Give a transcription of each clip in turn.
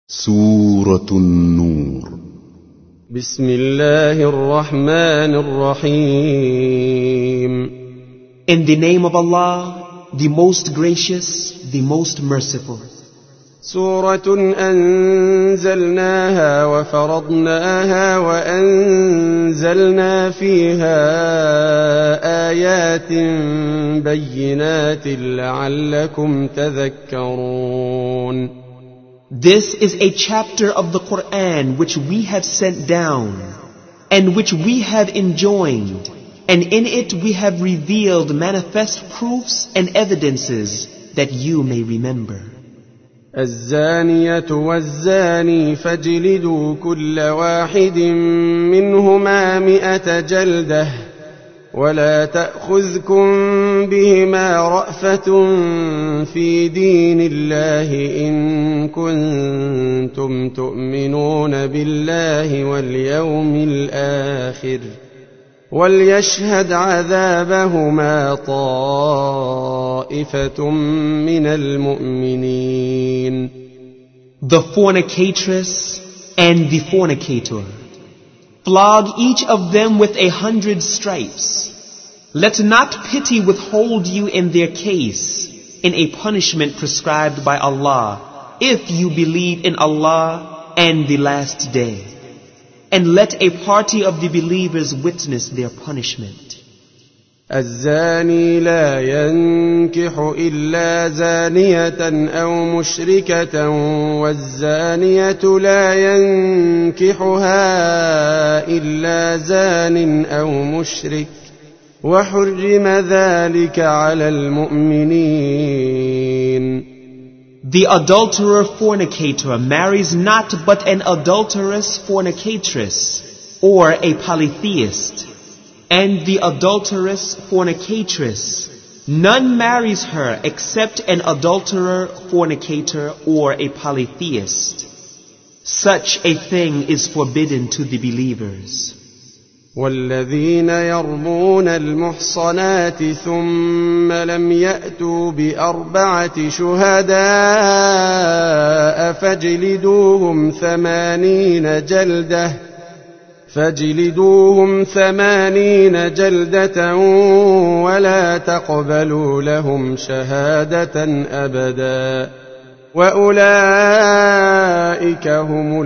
سورة النور. بسم الله الرحمن الرحيم. In the name of Allah, the most gracious, the most merciful. سورة أنزلناها وفرضناها وأنزلنا فيها آيات بينات لعلكم تذكرون. This is a chapter of the Quran which we have sent down and which we have enjoined, and in it we have revealed manifest proofs and evidences that you may remember. الزانية والزاني فاجلدوا كل واحد منهما 100 جلدة ولا تأخذكم بهما رأفة في دين الله إن كنتم تؤمنون بالله واليوم الآخر وليشهد عذابهما طائفة من المؤمنين. The fornicatress and the fornicator, flog each of them with 100 stripes. Let not pity withhold you in their case in a punishment prescribed by Allah, if you believe in Allah and the last day. And let a party of the believers witness their punishment. الزاني لا ينكح إلا زانية أو مشركة والزانية لا ينكحها إلا زان أو مشرك وحرم ذلك على المؤمنين. The adulterer fornicator marries not but an adulterous fornicatress or a polytheist. And the adulterous fornicatress, none marries her except an adulterer, fornicator, or a polytheist. Such a thing is forbidden to the believers. والذين يرمون المحصنات ثم لم يأتوا ب4 شهداء فاجلدوهم 80 جلدة ولا تقبلوا لهم شهادة أبدا وأولئك هم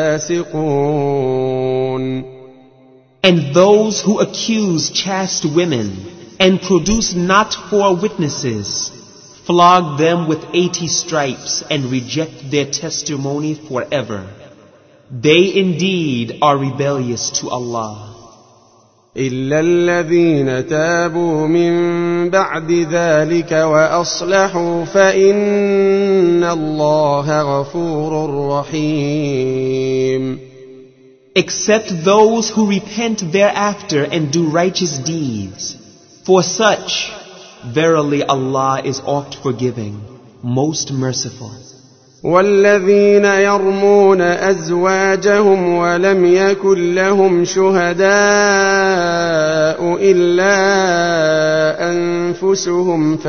الفاسقون. And those who accuse chaste women and produce not 4 witnesses, flog them with 80 stripes and reject their testimony forever. They indeed are rebellious to Allah. إلا الذين تابوا من بعد ذلك وأصلحوا فإن الله غفور رحيم. Except those who repent thereafter and do righteous deeds. For such, verily Allah is oft forgiving, most merciful. والذين يرمون أزواجهم ولم يكن لهم شهداء إلا أنفسهم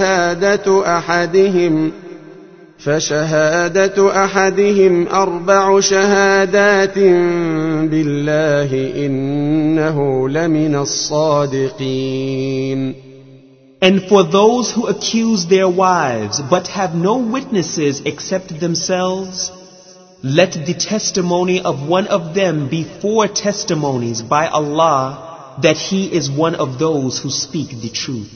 فشهادة أحدهم 4 شهادات بالله إنه لمن الصادقين. And for those who accuse their wives but have no witnesses except themselves, let the testimony of one of them be 4 testimonies by Allah that he is one of those who speak the truth.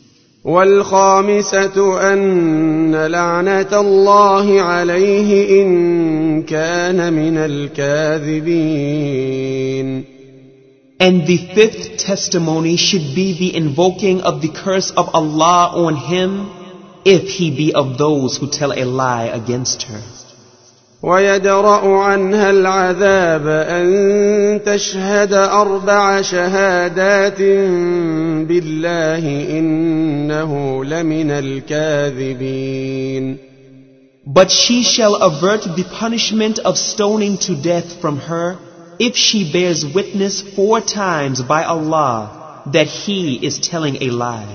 والخامسة أن لعنة الله عليه إن كان من الكاذبين. And the 5th testimony should be the invoking of the curse of Allah on him, if he be of those who tell a lie against her. ويدرأ عنها العذاب أن تشهد 4 شهادات بالله إنه لمن الكاذبين. But she shall avert the punishment of stoning to death from her, if she bears witness 4 times by Allah that he is telling a lie.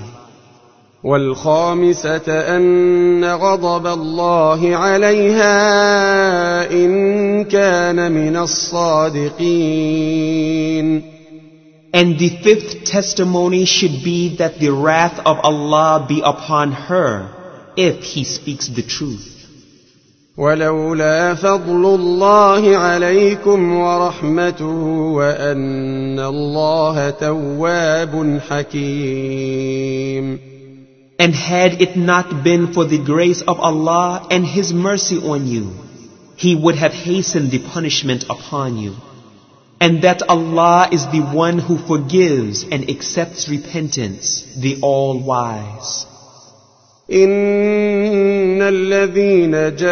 والخامسة أن غضب الله عليها كان من الصادقين. And the fifth testimony should be that the wrath of Allah be upon her if he speaks the truth. ولولا فضل الله عليكم ورحمته وأن الله تواب حكيم. And had it not been for the grace of Allah and His mercy on you, He would have hastened the punishment upon you. And that Allah is the one who forgives and accepts repentance, the All-Wise. إن الذين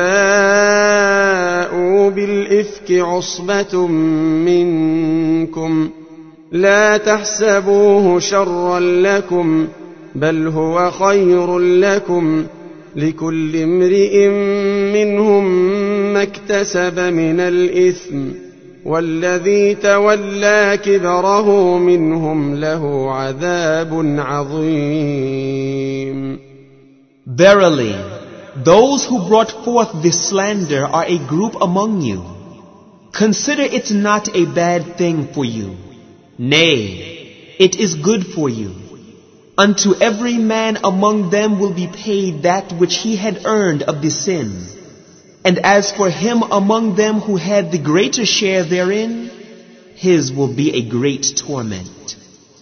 جاءوا بالإفك عصبة منكم لا تحسبوه شرا لكم بل هو خير لكم لكل امرئ منهم ما اكتسب من الإثم والذي تولى كبره منهم له عذاب عظيم. Verily, those who brought forth this slander are a group among you. Consider it not a bad thing for you. Nay, it is good for you. Unto every man among them will be paid that which he had earned of the sin. And as for him among them who had the greater share therein, his will be a great torment.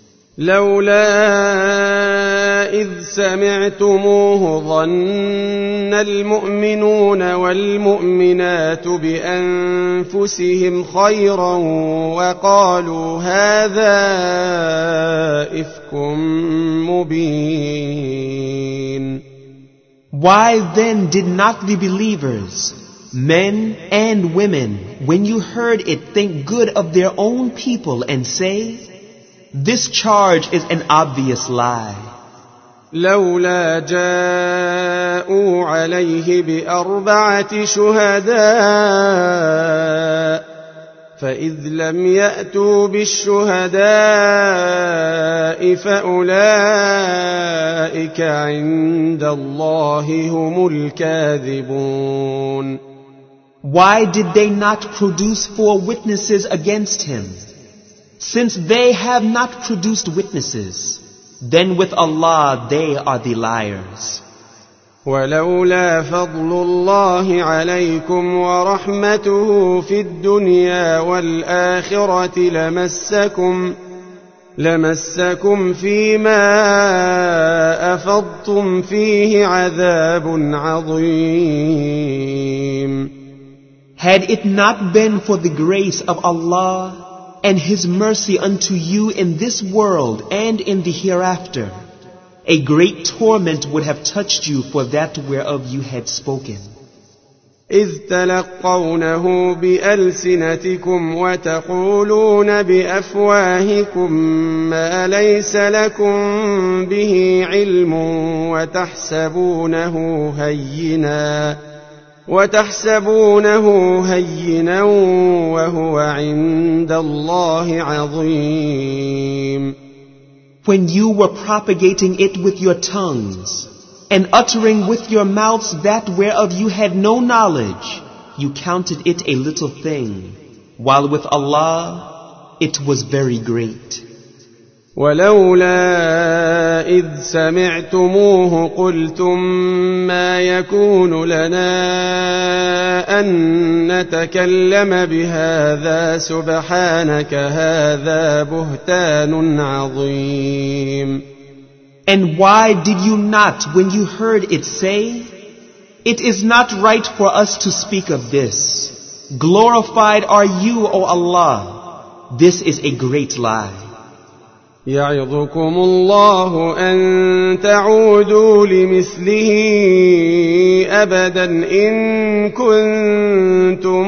لولا إذ سمعتموه ظن المؤمنون والمؤمنات بأنفسهم خيرا وقالوا هذا إفك مبين. Why then did not the believers, men and women, when you heard it, think good of their own people and say, this charge is an obvious lie. لولا جاءوا عليه بأربعة شهداء فإذ لم يأتوا بالشهداء فأولئك عند الله هم الكاذبون. Why did they not produce 4 witnesses against him? Since they have not produced witnesses, then with Allah they are the liars. ولولا فضل الله عليكم ورحمته في الدنيا والآخرة لمسكم فيما أفضتم فيه عذاب عظيم. Had it not been for the grace of Allah and His mercy unto you in this world and in the hereafter, a great torment would have touched you for that whereof you had spoken. إذ تلقونه بألسنتكم وتقولون بأفواهكم ما ليس لكم به علم وتحسبونه هينا وهو عند الله عظيم. When you were propagating it with your tongues and uttering with your mouths that whereof you had no knowledge, you counted it a little thing, while with Allah it was very great. ولولا إذ سمعتموه قلتم ما يكون لنا أن نتكلم بهذا سبحانك هذا بهتان عظيم. And why did you not, when you heard it, say, it is not right for us to speak of this. Glorified are you, O Allah. This is a great lie. يعظكم الله أن تعودوا لمثله أبدا إن كنتم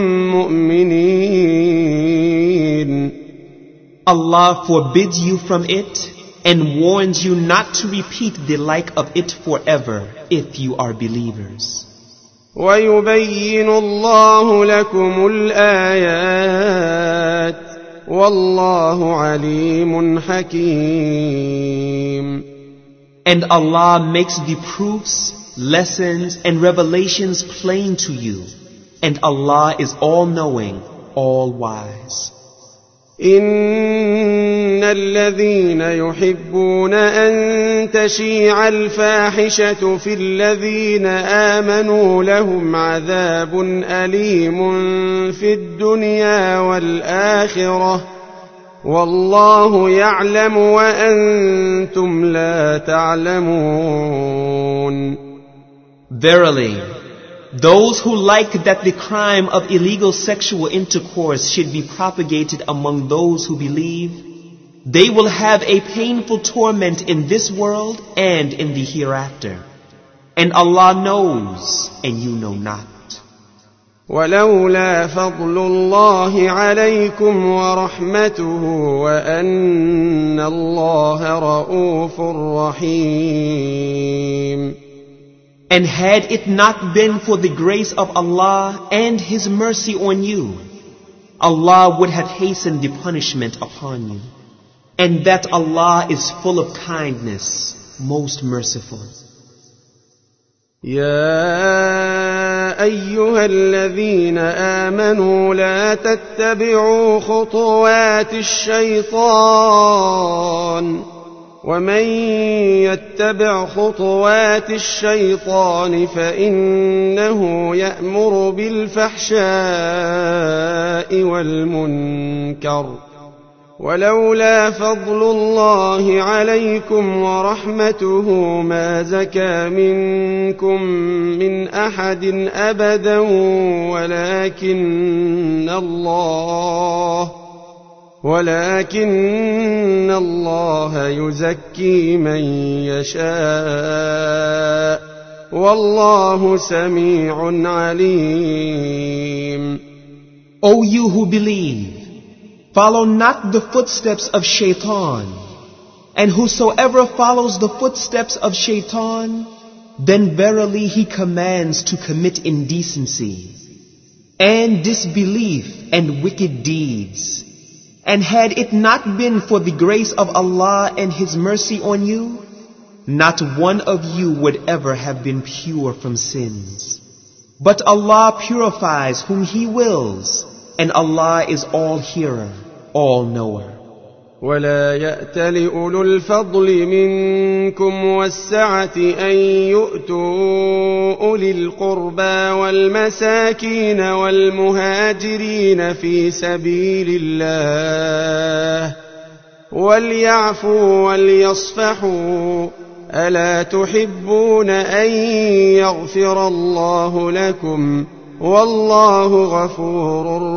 مؤمنين. Allah forbids you from it and warns you not to repeat the like of it forever if you are believers. ويبين الله لكم الآيات والله عليم حكيم. And Allah makes the proofs, lessons, and revelations plain to you. and Allah is all-knowing, all-wise. إن الذين يحبون أن تشيع الفاحشة في الذين آمنوا لهم عذاب أليم في الدنيا والآخرة والله يعلم وأنتم لا تعلمون. Verily, those who like that the crime of illegal sexual intercourse should be propagated among those who believe, they will have a painful torment in this world and in the hereafter. And Allah knows, and you know not. ولولا فضل الله عليكم ورحمته وأن الله رؤوف رحيم. And had it not been for the grace of Allah and His mercy on you, Allah would have hastened the punishment upon you. And that Allah is full of kindness, most merciful. يا أيها الذين آمنوا لا تتبعوا خطوات الشيطان ومن يتبع خطوات الشيطان فإنه يأمر بالفحشاء والمنكر ولولا فضل الله عليكم ورحمته ما زكى منكم من أحد أبدا ولكن الله يزكي من يشاء والله سميع عليم. O you who believe, follow not the footsteps of shaitan, and whosoever follows the footsteps of shaitan, then verily he commands to commit indecency, and disbelief and wicked deeds. And had it not been for the grace of Allah and His mercy on you, not one of you would ever have been pure from sins. But Allah purifies whom He wills, and Allah is all-hearer, all-knower. ولا يأتل أولو الفضل منكم والسعة أن يؤتوا أولي القربى والمساكين والمهاجرين في سبيل الله وليعفوا وليصفحوا ألا تحبون أن يغفر الله لكم والله غفور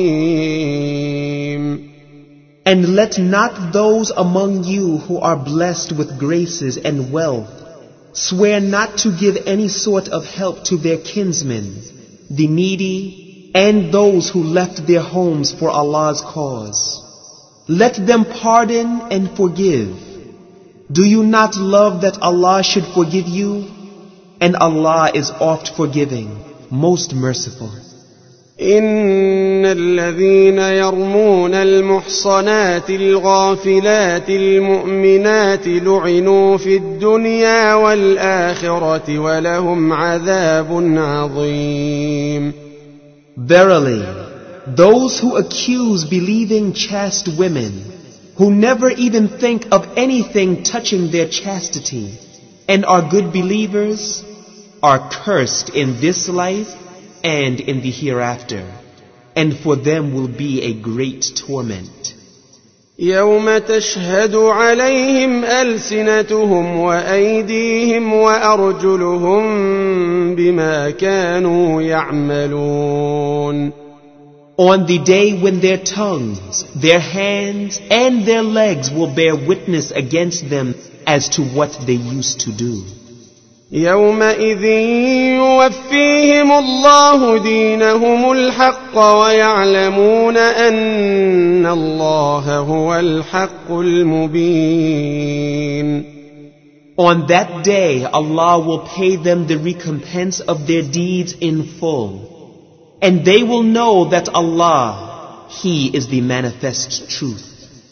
رحيم. And let not those among you who are blessed with graces and wealth swear not to give any sort of help to their kinsmen, the needy, and those who left their homes for Allah's cause. Let them pardon and forgive. Do you not love that Allah should forgive you? And Allah is oft forgiving, most merciful. إن الذين يرمون المحصنات الغافلات المؤمنات لعنوا في الدنيا والآخرة ولهم عذاب عظيم. Verily, those who accuse believing chaste women, who never even think of anything touching their chastity, and are good believers, are cursed in this life and in the hereafter, and for them will be a great torment. يوم تشهد عليهم ألسنتهم وأيديهم وأرجلهم بما كانوا يعملون. On the day when their tongues, their hands, and their legs will bear witness against them as to what they used to do. يومئذ يوفيهم الله دينهم الحق ويعلمون أن الله هو الحق المبين. On that day, Allah will pay them the recompense of their deeds in full. And they will know that Allah, He is the manifest truth.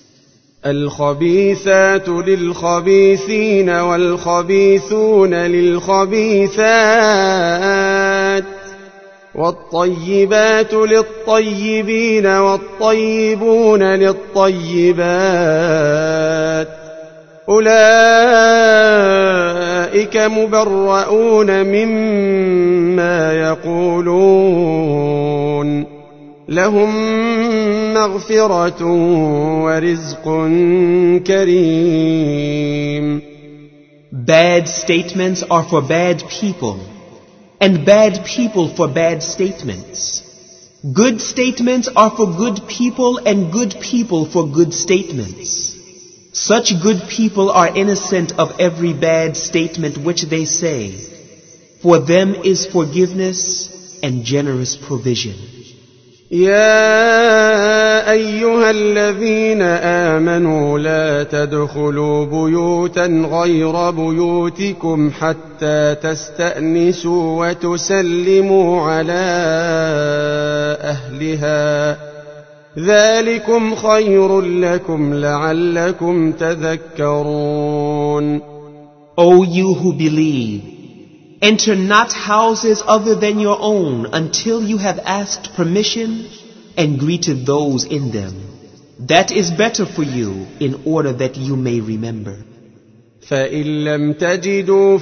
الخبيثات للخبيثين والخبيثون للخبيثات والطيبات للطيبين والطيبون للطيبات أولئك مبرؤون مما يقولون لهم مغفرة ورزق كريم. Bad statements are for bad people, and bad people for bad statements. Good statements are for good people, and good people for good statements. Such good people are innocent of every bad statement which they say. For them is forgiveness and generous provision. يا أيها الذين آمنوا لا تدخلوا بيوتا غير بيوتكم حتى تستأنسوا وتسلموا على أهلها ذلكم خير لكم لعلكم تذكرون. O you who believe, enter not houses other than your own until you have asked permission and greeted those in them. That is better for you in order that you may remember. فإن لم تجدوا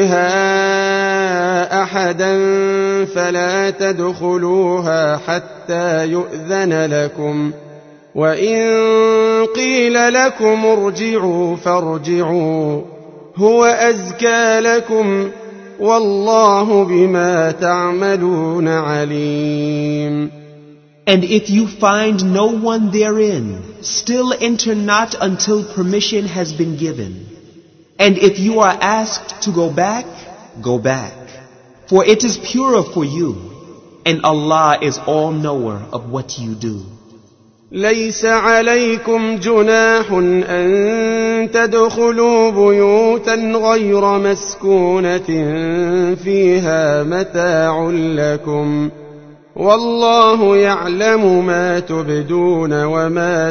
فيها أحدا فلا تدخلوها حتى يؤذن لكم وإن قيل لكم ارجعوا فارجعوا هو أزكى لكم والله بما تعملون عليم. And if you find no one therein, still enter not until permission has been given. And if you are asked to go back, go back. For it is purer for you, and Allah is all-knower of what you do. ليس عليكم جناح أن تدخلوا بيوتا غير مسكونة فيها متاع لكم والله يعلم ما تبدون وما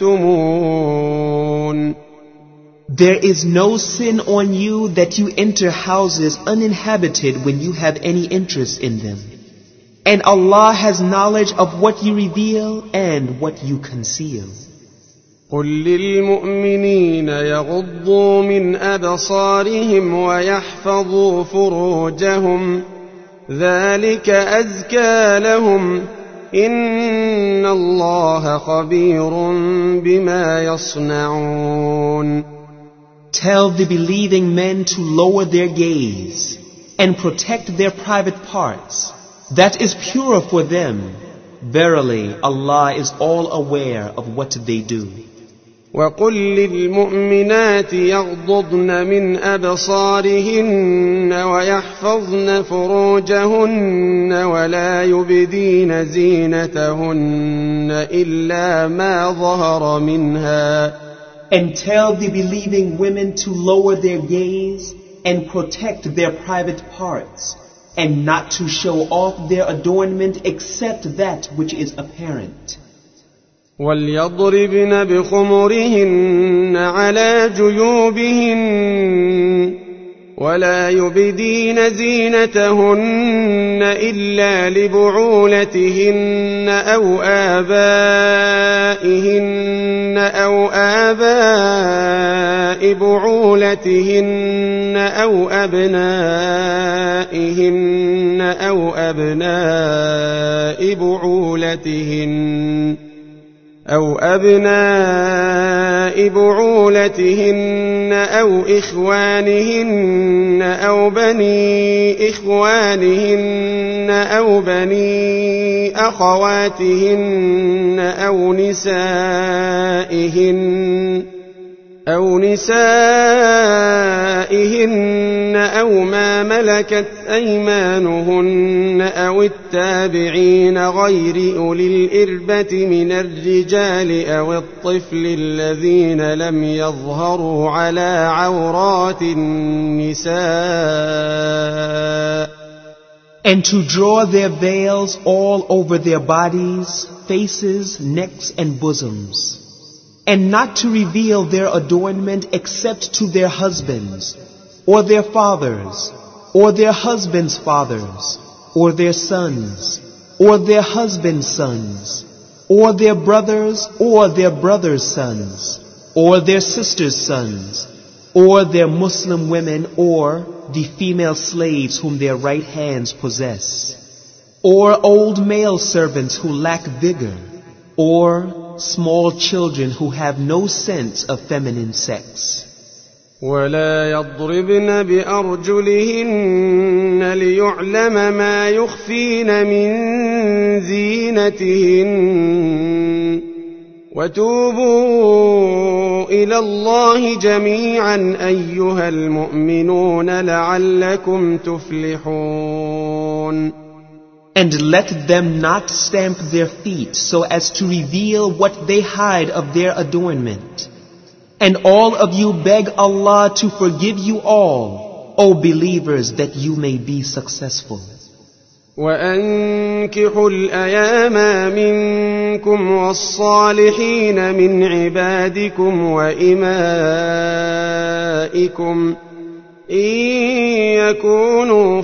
تكتمون. There is no sin on you that you enter houses uninhabited when you have any interest in them. And Allah has knowledge of what you reveal and what you conceal. قل للمؤمنين يغضوا من أبصارهم ويحفظوا فروجهم ذلك أزكى لهم إن الله خبير بما يصنعون. Tell the believing men to lower their gaze and protect their private parts. That is purer for them. Verily, Allah is all aware of what they do. وقل للمؤمنات يغضضن من أبصارهن ويحفظن فروجهن ولا يبدين زينتهن إلا ما ظهر منها. And tell the believing women to lower their gaze and protect their private parts, and not to show off their adornment except that which is apparent. وَلْيَضْرِبْنَ بِخُمُرِهِنَّ عَلَى جُيُوبِهِنَّ وَلَا يُبْدِينَ زِينَتَهُنَّ إِلَّا لِبُعُولَتِهِنَّ أَوْ آبَائِهِنَّ أَوْ آبَاءِ بُعُولَتِهِنَّ أَوْ أَبْنَائِهِنَّ أَوْ أَبْنَاءِ بُعُولَتِهِنَّ أَوْ إِخْوَانِهِنَّ أَوْ بَنِي إِخْوَانِهِنَّ أَوْ بَنِي أَخَوَاتِهِنَّ أَوْ نِسَائِهِنَّ أَوْ مَا مَلَكَتْ أَيْمَانُهُنَّ أَوِ التَّابِعِينَ غَيْرِ أُولِي الْإِرْبَةِ مِنَ الرِّجَالِ أَوِ الطِّفْلِ الَّذِينَ لَمْ يَظْهَرُوا عَلَى عَوْرَاتِ النِّسَاءِ. And to draw their veils all over their bodies, faces, necks, and bosoms. And not to reveal their adornment except to their husbands, or their fathers, or their husbands' fathers, or their sons, or their husbands' sons, or their brothers, or their brothers' sons, or their sisters' sons, or their Muslim women, or the female slaves whom their right hands possess, or old male servants who lack vigor, or small children who have no sense of feminine sex. ولا يضربن بأرجلهن ليعلم ما يخفين من زينتهن وتوبوا إلى الله جميعا أيها المؤمنون لعلكم تفلحون. And let them not stamp their feet so as to reveal what they hide of their adornment. And all of you beg Allah to forgive you all, O believers, that you may be successful. وأنكحوا الأيام منكم والصالحين من عبادكم وإمائكم إن يكونوا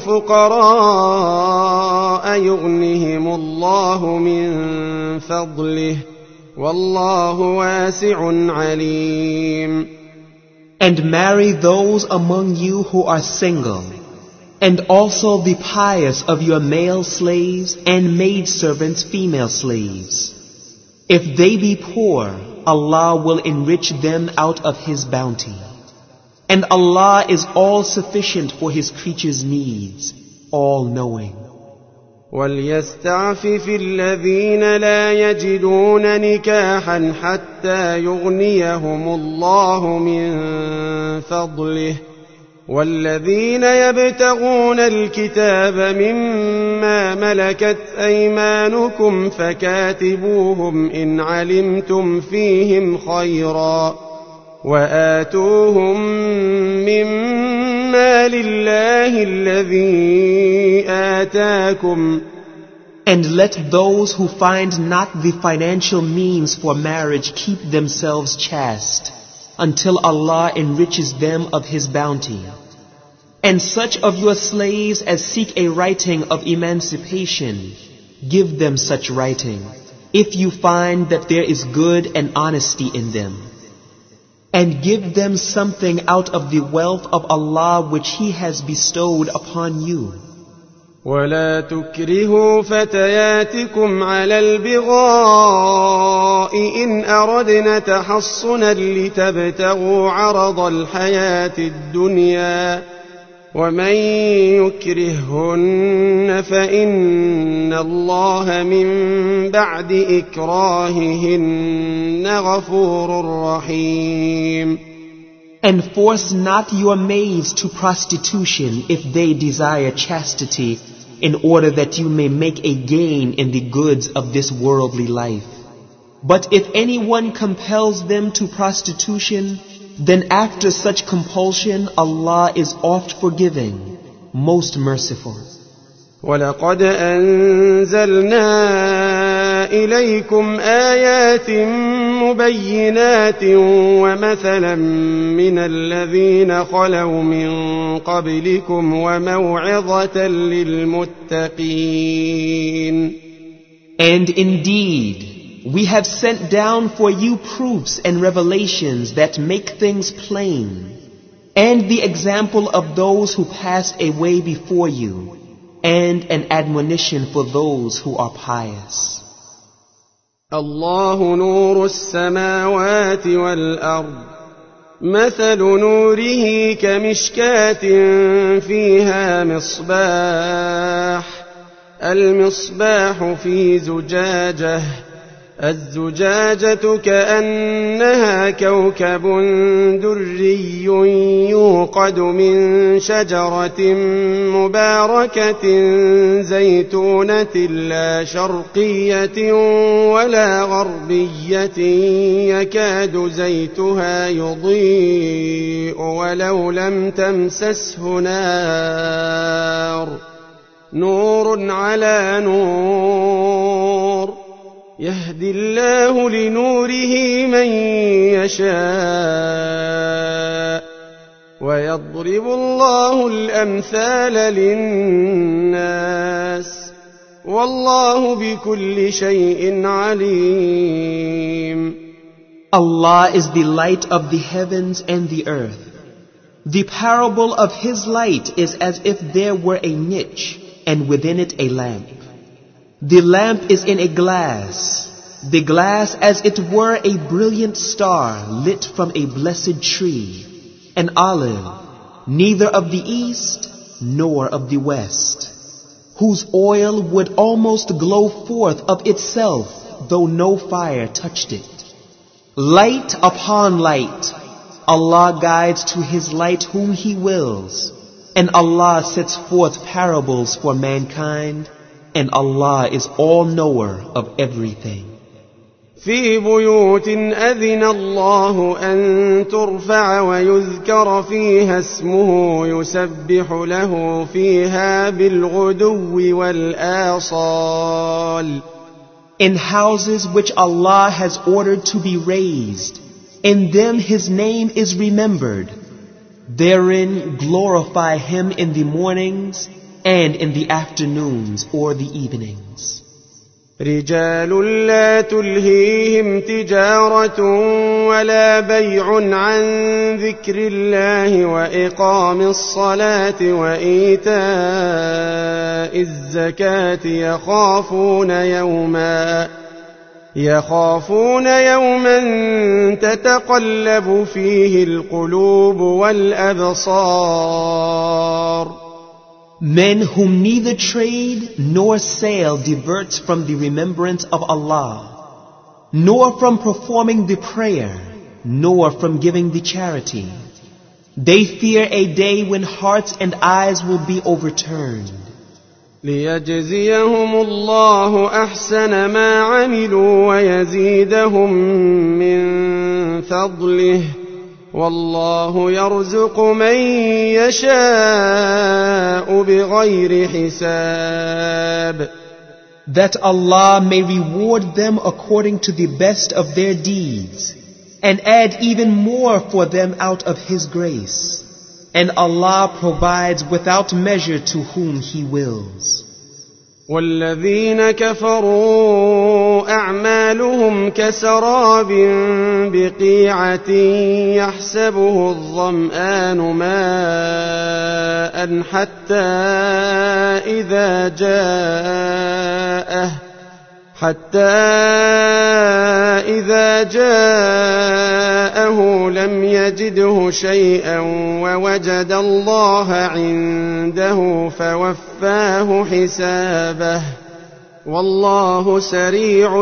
فقراء يغنهم الله من فضله والله واسع عليم. And marry those among you who are single, and also the pious of your male slaves and maidservants female slaves. If they be poor, Allah will enrich them out of His bounty. And Allah is all-sufficient for His creatures' needs, all-knowing. وَلْيَسْتَعْفِفِ الَّذِينَ لَا يَجِدُونَ نِكَاحًا حَتَّى يُغْنِيَهُمُ اللَّهُ مِنْ فَضْلِهِ وَالَّذِينَ يَبْتَغُونَ الْكِتَابَ مِمَّا مَلَكَتْ أَيْمَانُكُمْ فَكَاتِبُوهُمْ إِنْ عَلِمْتُمْ فِيهِمْ خَيْرًا وآتوهم مما لله الذي آتاكم. And let those who find not the financial means for marriage keep themselves chaste until Allah enriches them of His bounty. And such of your slaves as seek a writing of emancipation, give them such writing, if you find that there is good and honesty in them. And give them something out of the wealth of Allah which He has bestowed upon you. ولا تكرهوا فتياتكم على البغاء إن أردنا تحصنا لتبتغوا عرض الحياة الدنيا ومن يكرههن فإن الله من بعد إكراههن غفور رحيم. And force not your maids to prostitution if they desire chastity, in order that you may make a gain in the goods of this worldly life. But if anyone compels them to prostitution, then after such compulsion Allah is oft forgiving, most merciful. وَلَقَدْ أَنزَلْنَا إِلَيْكُمْ آيَاتٍ مُبَيِّنَاتٍ وَمَثَلًا مِنَ الَّذِينَ خَلَوْا مِن قَبْلِكُمْ وَمَوْعِظَةً لِلْمُتَّقِينَ. And indeed, we have sent down for you proofs and revelations that make things plain, and the example of those who passed away before you, and an admonition for those who are pious. الله نور السماوات والأرض مثل نوره كمشكاة فيها مصباح المصباح في زجاجة الزجاجة كأنها كوكب دري يوقد من شجرة مباركة زيتونة لا شرقية ولا غربية يكاد زيتها يضيء ولو لم تمسسه نار نور على نور يهدي الله لنوره من يشاء ويضرب الله الأمثال للناس والله بكل شيء عليم. Allah is the light of the heavens and the earth. The parable of His light is as if there were a niche and within it a lamp. The lamp is in a glass, the glass as it were a brilliant star lit from a blessed tree, an olive, neither of the east nor of the west, whose oil would almost glow forth of itself, though no fire touched it. Light upon light, Allah guides to His light whom He wills, and Allah sets forth parables for mankind, and Allah is all-knower of everything. في بيوت أذن الله أن ترفع ويذكر فيها اسمه يسبح له فيها بالغدو والآصال. In houses which Allah has ordered to be raised, in them His name is remembered. Therein glorify Him in the mornings and in the afternoons or the evenings. رجال لا تلهيهم تجارة ولا بيع عن ذكر الله وإقام الصلاة وإيتاء الزكاة يخافون يوما تتقلب فيه القلوب والأبصار. Men whom neither trade nor sale diverts from the remembrance of Allah, nor from performing the prayer, nor from giving the charity. They fear a day when hearts and eyes will be overturned. ليجزيهم الله أحسن ما عملوا ويزيدهم من فضله والله يرزق من يشاء بغير حساب. That Allah may reward them according to the best of their deeds, and add even more for them out of His grace. And Allah provides without measure to whom He wills. والذين كفروا أعمالهم كسراب بقيعة يحسبه الظمآن ماء حتى إذا جاءه لم يجده شيئا ووجد الله عنده فوفاه حسابه والله سريع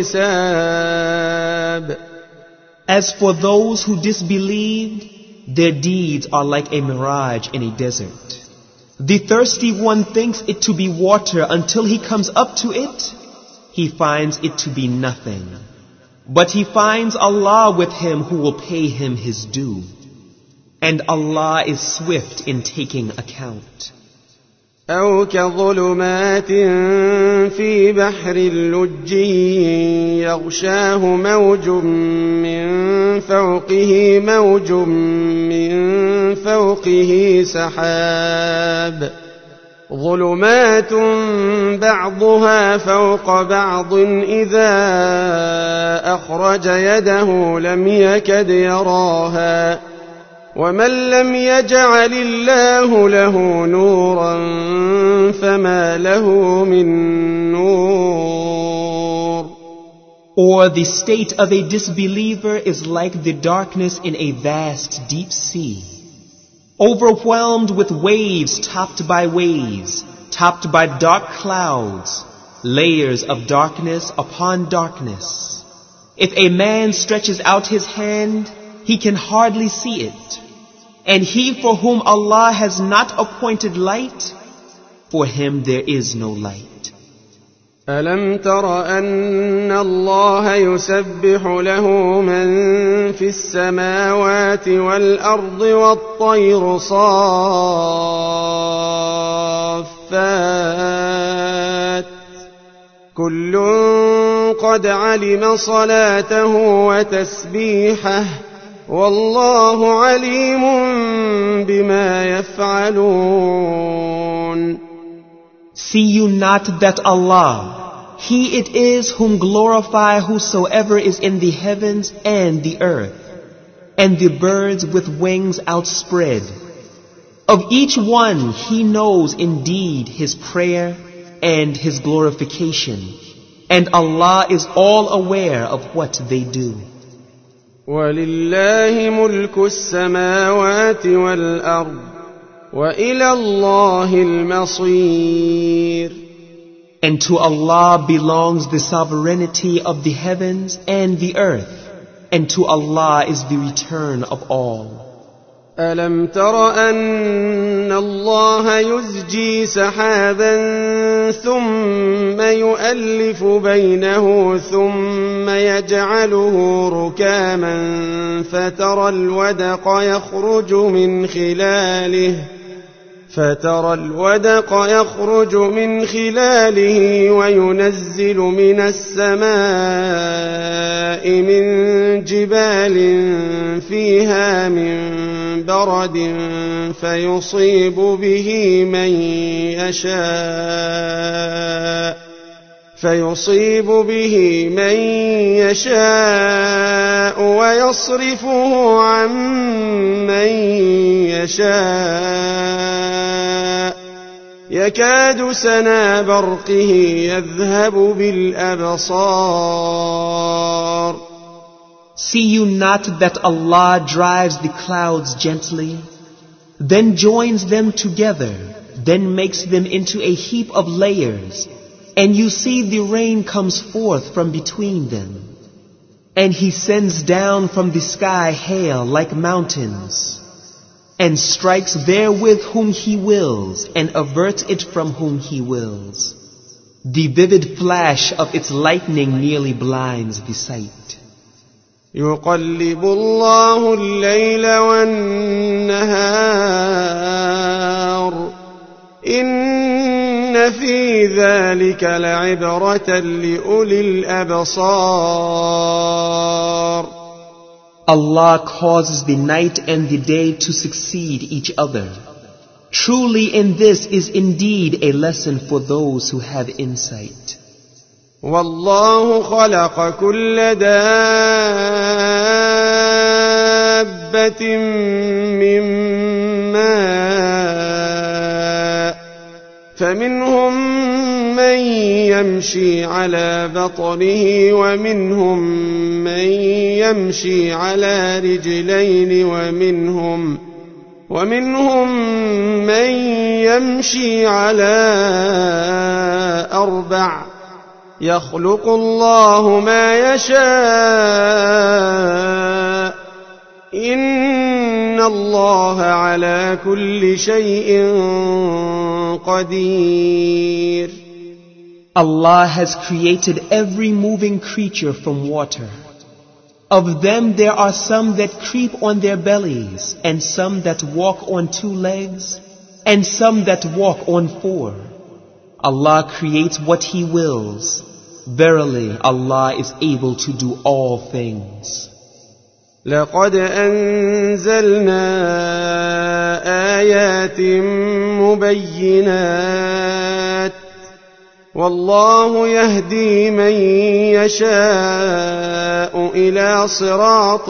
الحساب. As for those who disbelieved, their deeds are like a mirage in a desert. The thirsty one thinks it to be water until he comes up to it. He finds it to be nothing. But he finds Allah with him who will pay him his due. And Allah is swift in taking account. أو كظلمات في بحر اللج يغشاه موج من فوقه سحاب ظلمات بعضها فوق بعض إذا أخرج يده لم يكد يراها ومن لم يجعل الله له نورا فما له من نور. Or the state of a disbeliever is like the darkness in a vast deep sea, overwhelmed with waves topped by waves, topped by dark clouds, layers of darkness upon darkness. If a man stretches out his hand, he can hardly see it. And he for whom Allah has not appointed light, for him there is no light. ألم تر أن الله يسبح له من في السماوات والأرض والطير صافات كل قد علم صلاته وتسبيحه والله عليم بما يفعلون. See you not that Allah, He it is whom glorify whosoever is in the heavens and the earth, and the birds with wings outspread. Of each one He knows indeed his prayer and his glorification, and Allah is all aware of what they do. وَلِلَّهِ مُلْكُ السَّمَاوَاتِ وَالْأَرْضِ وَإِلَى اللَّهِ الْمَصِيرُ. And to Allah belongs the sovereignty of the heavens and the earth, and to Allah is the return of all. أَلَمْ تَرَ أَنَّ اللَّهَ يُزْجِي سَحَابًا ثُمَّ يُؤَلِّفُ بَيْنَهُ ثُمَّ يَجْعَلُهُ رُكَامًا فَتَرَى الْوَدْقَ يَخْرُجُ مِنْ خِلَالِهِ وَيُنَزِّلُ مِنَ السَّمَاءِ مِنْ جِبَالٍ فِيهَا مِنْ بَرَدٍ فَيُصِيبُ بِهِ مَنْ يَشَاءُ وَيَصْرِفُهُ عَنْ مَنْ يَشَاءُ يَكَادُ سَنَا بَرْقِهِ يَذْهَبُ بِالْأَبْصَارِ. See you not that Allah drives the clouds gently, then joins them together, then makes them into a heap of layers, and you see the rain comes forth from between them. And He sends down from the sky hail like mountains, and strikes therewith whom He wills, and averts it from whom He wills. The vivid flash of its lightning nearly blinds the sight. يُقَلِّبُ اللَّهُ اللَّيْلَ وَالنَّهَارَ إِنَّ فِي ذَلِكَ لَعِبْرَةً لِأُولِي الْأَبْصَارِ. Allah causes the night and the day to succeed each other. Truly in this is indeed a lesson for those who have insight. وَاللَّهُ خَلَقَ كُلَّ دَابَّةٍ مِّن مَّاءٍ فَمِنْهُم مَّن يَمْشِي عَلَى بَطْنِهِ وَمِنْهُم مَّن يَمْشِي عَلَى رِجْلَيْنِ وَمِنْهُم مَّن يَمْشِي عَلى أَرْبَعٍ يَخْلُقُ اللَّهُ مَا يَشَاءُ إِنَّ اللَّهَ عَلَى كُلِّ شَيْءٍ قَدِيرٌ. Allah has created every moving creature from water. Of them there are some that creep on their bellies, and some that walk on 2 legs, and some that walk on 4. Allah creates what He wills. Verily, Allah is able to do all things. لَقَدْ أَنزَلْنَا آيَاتٍ مُبَيِّنَاتٍ وَاللَّهُ يَهْدِي مَن يَشَاءُ إِلَى صِرَاطٍ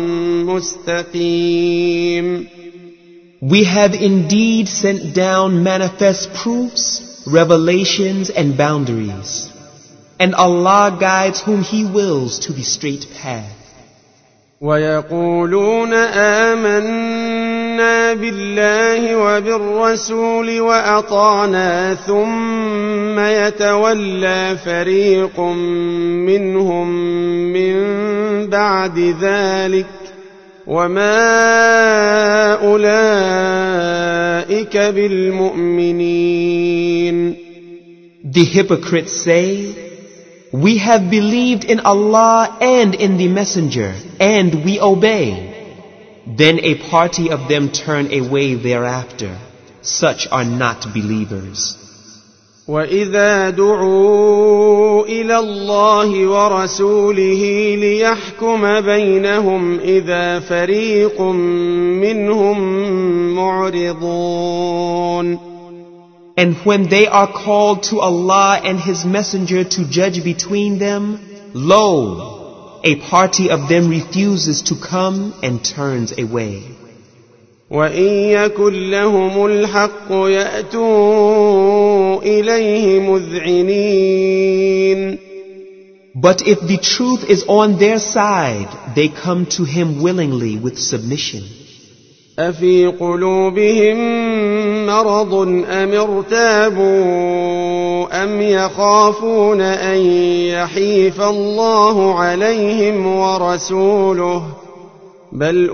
مُسْتَقِيمٍ. We have indeed sent down manifest proofs, revelations and boundaries, and Allah guides whom He wills to the straight path. وَيَقُولُونَ آمَنَّا بِاللَّهِ وَبِالرَّسُولِ وَأَطَعْنَا ثُمَّ يَتَوَلَّى فَرِيقٌ مِّنْهُم مِّن بَعْدِ ذَلِكَ وَمَا أُولَئِكَ بِالْمُؤْمِنِينَ. The hypocrites say, "We have believed in Allah and in the Messenger, and we obey." Then a party of them turn away thereafter. Such are not believers. وإذا دعوا إلى الله ورسوله ليحكم بينهم إذا فريق منهم معرضون. And when they are called to Allah and His Messenger to judge between them, lo, a party of them refuses to come and turns away. وَإِن يَكُن لَّهُمُ الْحَقُّ يَأْتُوا إِلَيْهِ مُذْعِنِينَ. But if the truth is on their side, they come to Him willingly with submission. أَفِي قُلُوبِهِم مَّرَضٌ أَمِ ارْتَابُوا أَمْ يَخَافُونَ أَن يَحِيفَ اللَّهُ عَلَيْهِمْ وَرَسُولُهُ بل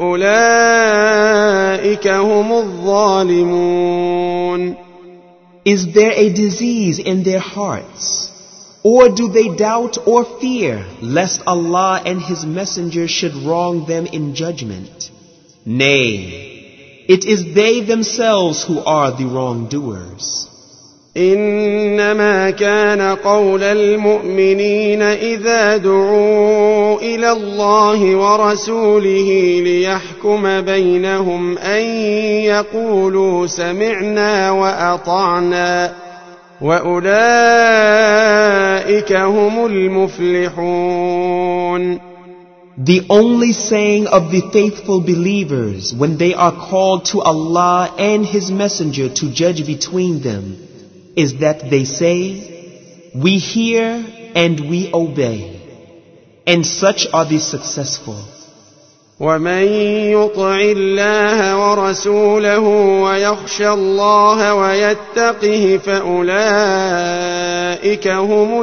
أولئك هم الظالمون. Is there a disease in their hearts? Or do they doubt or fear lest Allah and His Messenger should wrong them in judgment? Nay, it is they themselves who are the wrongdoers. إنما كان قول المؤمنين إذا دعوا إلى الله ورسوله ليحكم بينهم أن يقولوا سمعنا وأطعنا وأولئك هم المفلحون. The only saying of the faithful believers when they are called to Allah and His Messenger to judge between them is that they say, we hear and we obey. And such are the successful. وَمَن يُطِعِ اللَّهَ وَرَسُولَهُ وَيَخْشَ اللَّهَ وَيَتَّقْهِ فَأُولَئِكَ هُمُ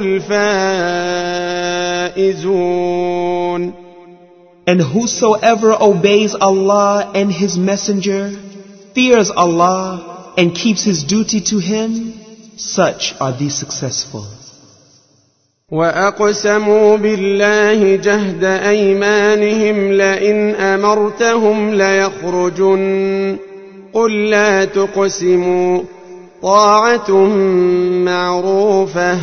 الْفَائِزُونَ. And whosoever obeys Allah and His Messenger, fears Allah and keeps his duty to Him, such are the successful. وَأَقْسَمُوا بِاللَّهِ جَهْدَ أَيْمَانِهِمْ لَئِنْ أَمَرْتَهُمْ لَيَخْرُجُنَّ قُل لَّا تُقْسِمُوا طَاعَةٌ مَّعْرُوفَةٌ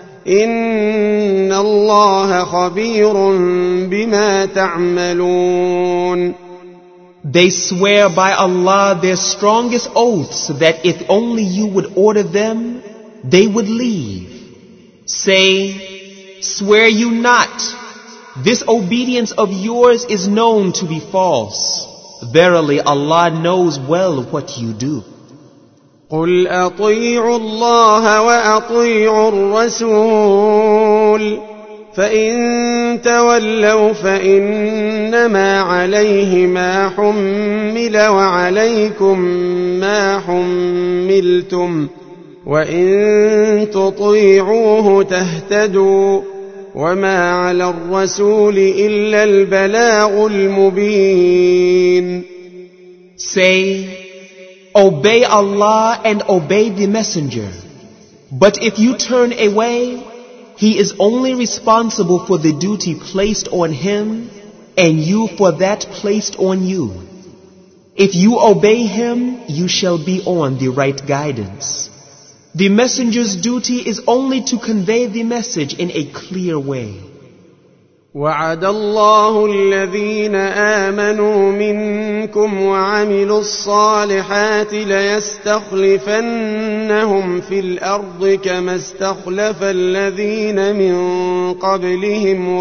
إِنَّ اللَّهَ خَبِيرٌ بِمَا تَعْمَلُونَ. They swear by Allah their strongest oaths that if only you would order them, they would leave. Say, swear you not. This obedience of yours is known to be false. Verily, Allah knows well what you do. قُلْ أَطِيعُوا اللَّهَ وَأَطِيعُوا الرَّسُولَ فَإِن تَوَلَّوْا فَإِنَّمَا عَلَيْهِ مَا حُمِّلَ وَعَلَيْكُمْ مَا حُمِّلْتُمْ وَإِن تُطِيعُوهُ تَهْتَدُوا وَمَا عَلَى الرَّسُولِ إِلَّا الْبَلَاغُ الْمُبِينُ. Say, obey Allah and obey the Messenger. But if you turn away, He is only responsible for the duty placed on Him and you for that placed on you. If you obey Him, you shall be on the right guidance. The Messenger's duty is only to convey the message in a clear way. وَعَدَ اللَّهُ الَّذِينَ آمَنُوا مِنكُمْ وَعَمِلُوا الصَّالِحَاتِ لَيَسْتَخْلِفَنَّهُمْ فِي الْأَرْضِ كَمَا اسْتَخْلَفَ الَّذِينَ مِن قَبْلِهِمْ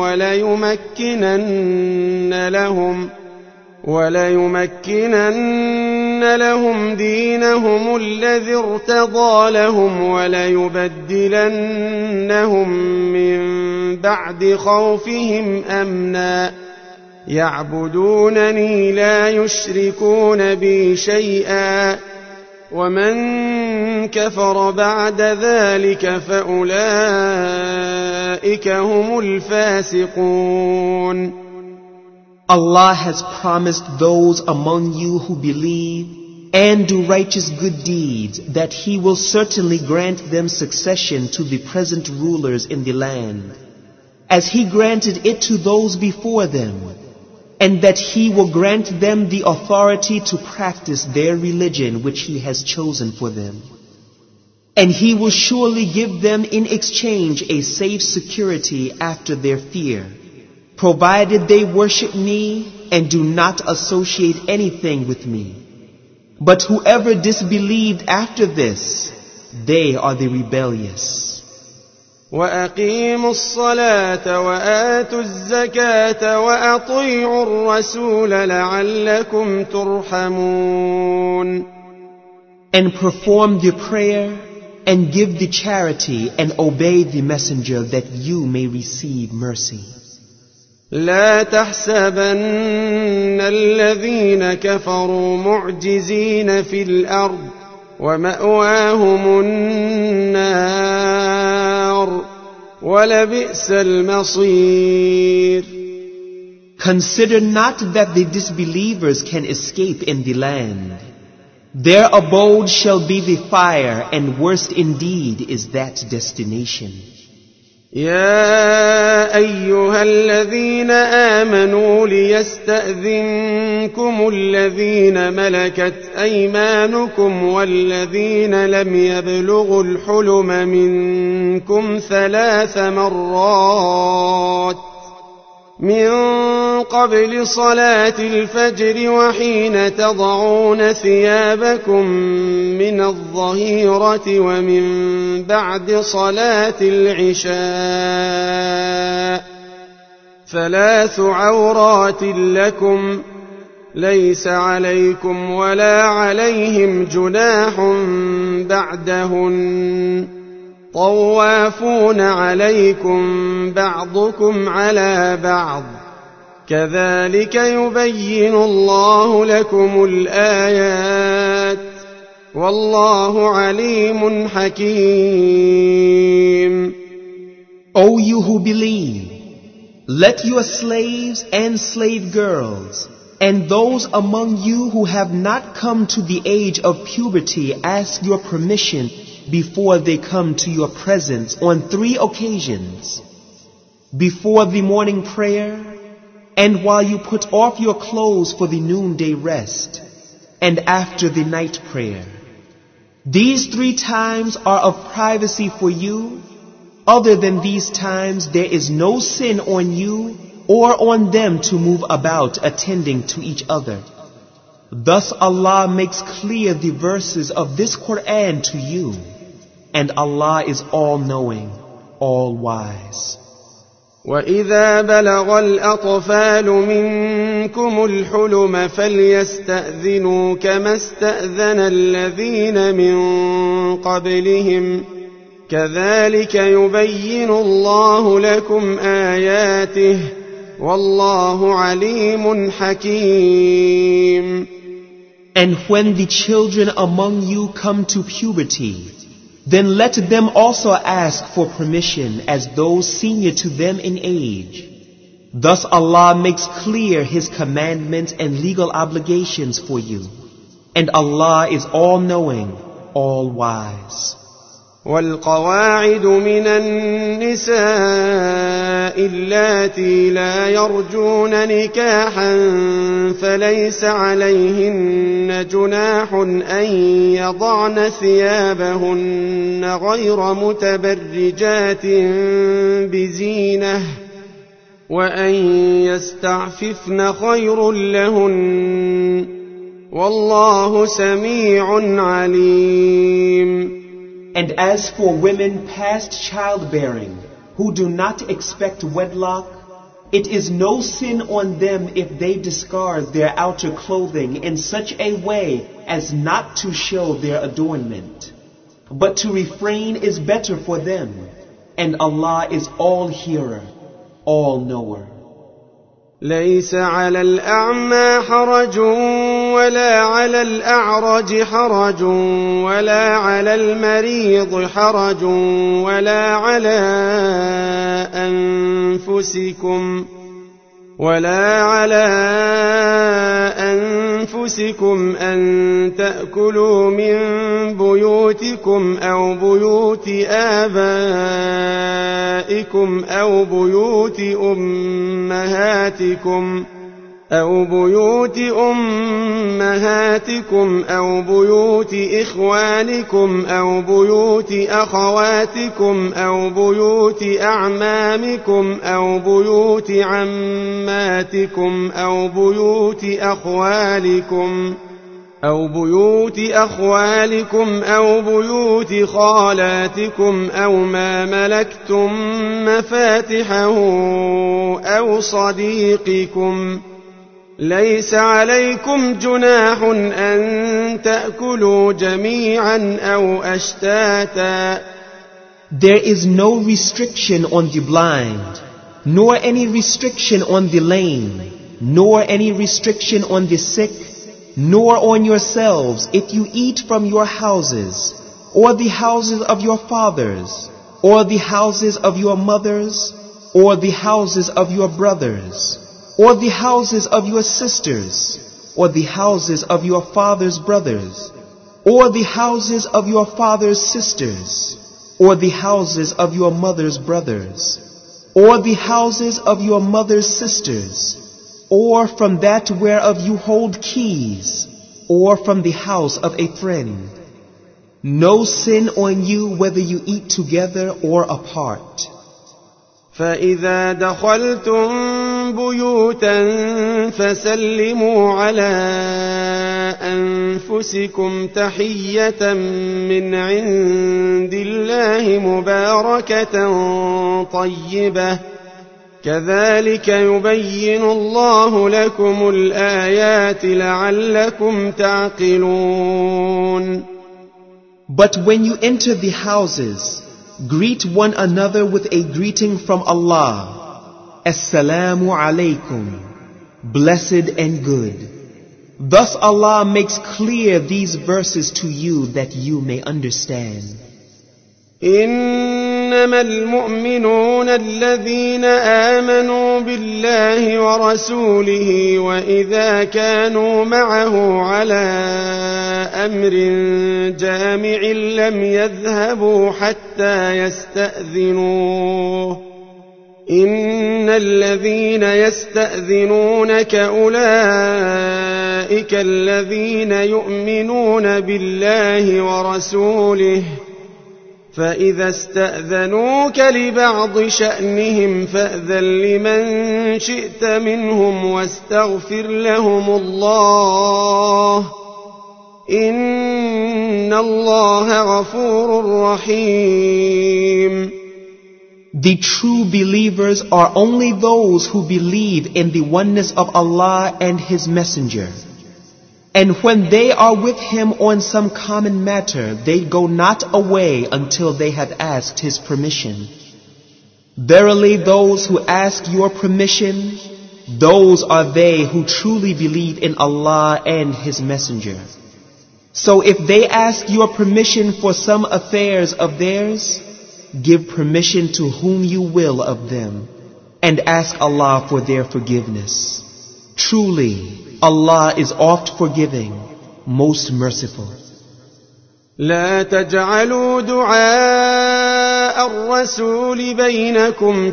وَلَيُمَكِّنَنَّ لَهُمْ دِينَهُمُ الَّذِي ارْتَضَىٰ لَهُمْ وَلَيُبَدِّلَنَّهُم مِّن بَعْدِ خَوْفِهِمْ أَمْنًا يَعْبُدُونَنِي لَا يُشْرِكُونَ بِي شَيْئًا وَمَن كَفَرَ بَعْدَ ذَلِكَ فَأُولَئِكَ هُمُ الْفَاسِقُونَ. Allah has promised those among you who believe and do righteous good deeds that He will certainly grant them succession to the present rulers in the land, as He granted it to those before them, and that He will grant them the authority to practice their religion which He has chosen for them. And He will surely give them in exchange a safe security after their fear, provided they worship me and do not associate anything with me. But whoever disbelieved after this, they are the rebellious. وأقيموا الصلاة وآتوا الزكاة وأطيعوا الرسول لعلكم ترحمون. And perform the prayer and give the charity and obey the messenger that you may receive mercy. لا تحسبن الذين كفروا معجزين في الأرض ومأواهم النار ولبئس المصير. Consider not that the disbelievers can escape in the land. Their abode shall be the fire, and worst indeed is that destination. يا أيها الذين آمنوا ليستأذنكم الذين ملكت أيمانكم والذين لم يبلغوا الحلم منكم 3 مرات من قبل صلاة الفجر وحين تضعون ثيابكم من الظهيرة ومن بعد صلاة العشاء 3 عورات لكم ليس عليكم ولا عليهم جناح بعدهن طوافون عليكم بعضكم على بعض كذلك يبين الله لكم الآيات والله عليم حكيم. O you who believe, let your slaves and slave girls and those among you who have not come to the age of puberty ask your permission before they come to your presence on 3 occasions: before the morning prayer, and while you put off your clothes for the noonday rest, and after the night prayer. These 3 times are of privacy for you. Other than these times, there is no sin on you or on them to move about attending to each other. Thus Allah makes clear the verses of this Quran to you, and Allah is all-knowing, all-wise. وَإِذَا بَلَغَ الْأَطْفَالُ مِنكُمُ الْحُلُمَ فَلْيَسْتَأْذِنُوا كَمَا اسْتَأْذَنَ الَّذِينَ مِن قَبْلِهِمْ كَذَلِكَ يُبَيِّنُ اللَّهُ لَكُمْ آيَاتِهِ وَاللَّهُ عَلِيمٌ حَكِيمٌ. And when the children among you come to puberty, then let them also ask for permission as those senior to them in age. Thus Allah makes clear His commandments and legal obligations for you. And Allah is all-knowing, all-wise. والقواعد من النساء اللاتي لا يرجون نكاحا فليس عليهن جناح أن يضعن ثيابهن غير متبرجات بزينة وأن يستعففن خير لهن والله سميع عليم. And as for women past childbearing, who do not expect wedlock, it is no sin on them if they discard their outer clothing in such a way as not to show their adornment. But to refrain is better for them, and Allah is all-hearer, all-knower. ليس على الأعمى حرج ولا على الأعرج حرج ولا على المريض حرج ولا على أنفسكم أن تأكلوا من بيوتكم أو بيوت آبائكم أو بيوت أمهاتكم أو بيوت أمهاتكم أو بيوت إخوانكم أو بيوت أخواتكم أو بيوت أعمامكم أو بيوت عماتكم أو بيوت أخوالكم أو بيوت خالاتكم أو ما ملكتم مفاتحه أو صديقكم. ليس عليكم جناح أن تأكلوا جميعا أو أشتاتا. There is no restriction on the blind, nor any restriction on the lame, nor any restriction on the sick, nor on yourselves if you eat from your houses, or the houses of your fathers, or the houses of your mothers, or the houses of your brothers, or the houses of your sisters, or the houses of your father's brothers, or the houses of your father's sisters, or the houses of your mother's brothers, or the houses of your mother's sisters, or from that whereof you hold keys, or from the house of a friend. No sin on you whether you eat together or apart. فإذا دخلتم بيوتا فسلموا على أنفسكم تحية من عند الله مباركة طيبة كذلك يبين الله لكم الآيات لعلكم تعقلون. But when you enter the houses, greet one another with a greeting from Allah. Assalamu alaikum, blessed and good. Thus Allah makes clear these verses to you that you may understand. إنما المؤمنون الذين آمنوا بالله ورسوله وإذا كانوا معه على أمر جامع لم يذهبوا حتى يستأذنوه. إن الذين يستأذنونك أولئك الذين يؤمنون بالله ورسوله فإذا استأذنوك لبعض شأنهم فأذن لمن شئت منهم واستغفر لهم الله إن الله غفور رحيم. The true believers are only those who believe in the oneness of Allah and His Messenger. And when they are with Him on some common matter, they go not away until they have asked His permission. Verily those who ask your permission, those are they who truly believe in Allah and His Messenger. So if they ask your permission for some affairs of theirs, give permission to whom you will of them, and ask Allah for their forgiveness. Truly, Allah is oft forgiving, most merciful. لا تجعلوا دعاء الرسول بينكم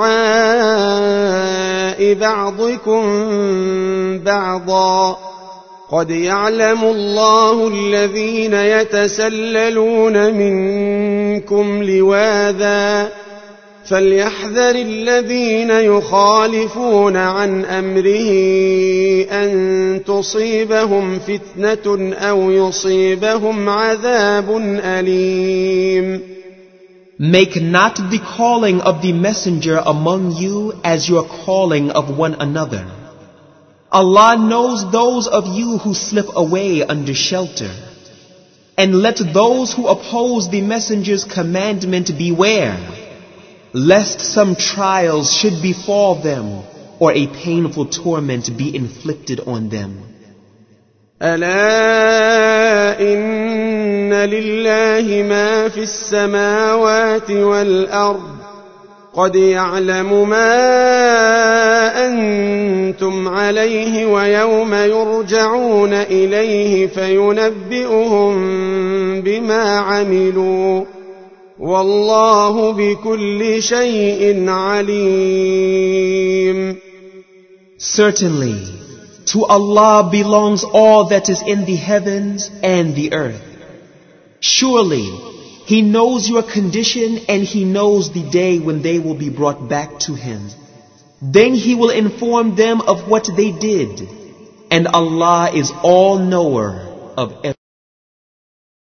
كدعاء بعضكم بعضا قد يعلم الله الذين يتسللون منكم لواذا فليحذر الذين يخالفون عن أمره أن تصيبهم فتنة أو يصيبهم عذاب أليم. Make not the calling of the messenger among you as your calling of one another. Allah knows those of you who slip away under shelter. And let those who oppose the messenger's commandment beware, lest some trials should befall them or a painful torment be inflicted on them. ألا إن لله ما في السماوات والأرض قد يعلم ما أنتم عليه ويوم يرجعون إليه فينبئهم بما عملوا والله بكل شيء عليم. Certainly, to Allah belongs all that is in the heavens and the earth. Surely, He knows your condition and He knows the day when they will be brought back to Him. Then He will inform them of what they did. And Allah is all knower of everything.